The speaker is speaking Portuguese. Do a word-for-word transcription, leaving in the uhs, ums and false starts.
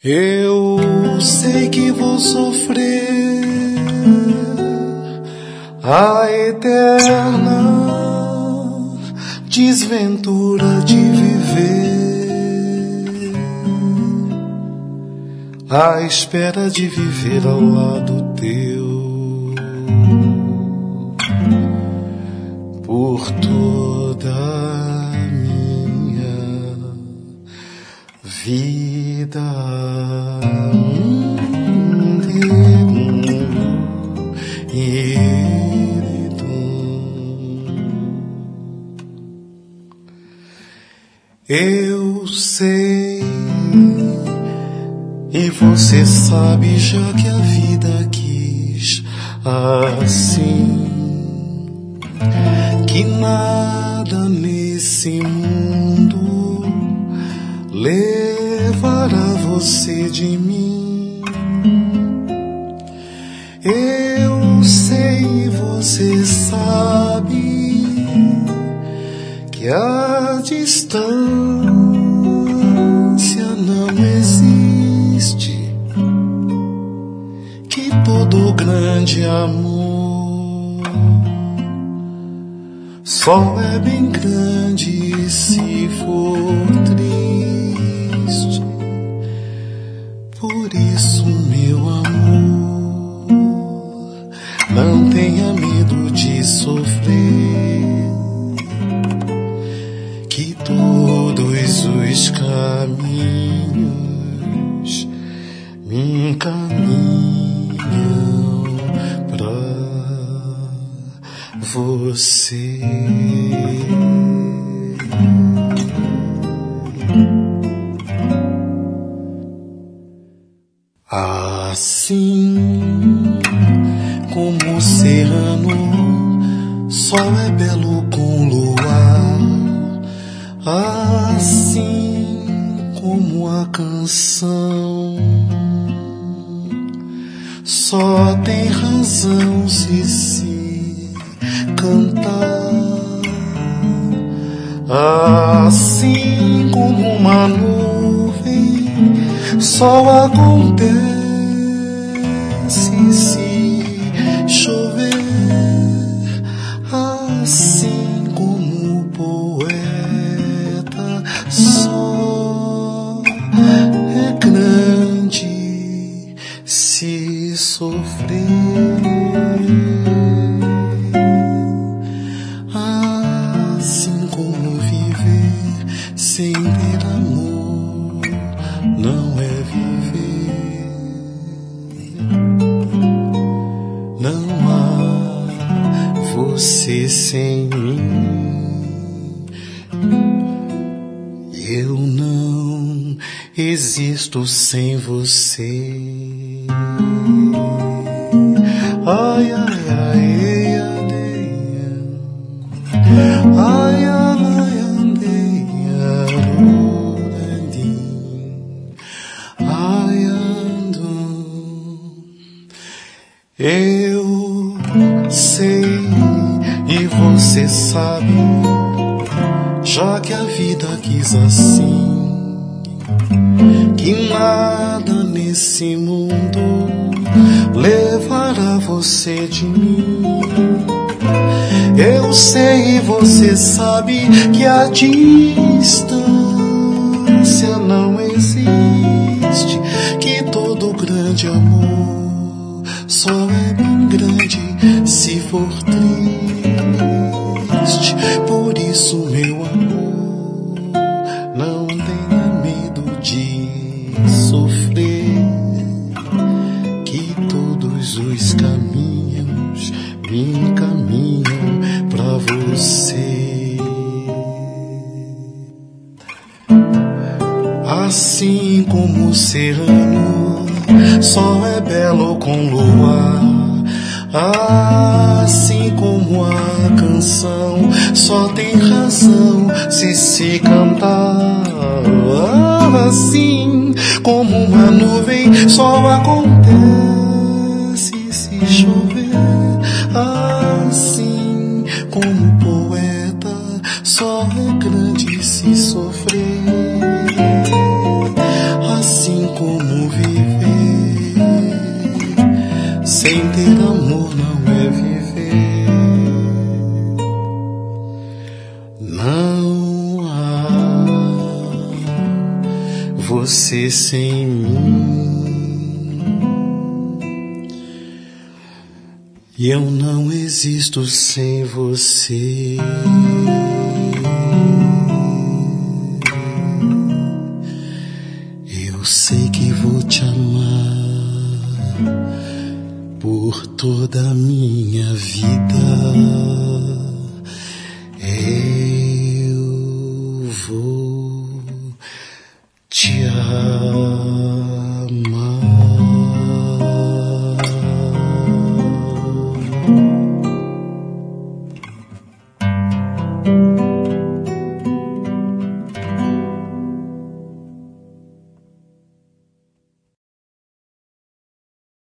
Eu sei que vou sofrer a eterna desventura de viver, à espera de viver ao lado teu por toda a minha vida. Eu sei, e você sabe, já que a vida quis assim, que nada nesse mundo levará você de mim. Eu sei, você sabe, que a distância não existe, que todo grande amor só é bem grande se for triste. Por isso, meu amor, não tenha medo de sofrer, que todos os caminhos me encaminham pra você. Assim como o oceano só é belo com luar, assim como a canção só tem razão se se cantar, assim como uma nuvem só acontece se chover, assim como o poeta só é grande se sofrer, assim como viver sem ter amor não é viver. Não há você sem mim, eu não existo sem você. Ai, ai, ai, ai, ai, ai, eu sei e você sabe, já que a vida quis assim, que nada nesse mundo levará você de mim. Eu sei e você sabe que a distância não existe, que todo grande amor só é bem grande se for triste. Por isso, meu amor, não tenha medo de sofrer, que todos os caminhos me encaminham pra você. Assim como o oceano só é belo com luar, assim como a canção só tem razão se se cantar, assim como uma nuvem só acontece se chover, assim como o poeta só é grande se sofrer, assim como como viver. Sem ter amor não é viver. Não há você sem mim. E eu não existo sem você. Eu sei que vou te amar por toda a minha vida.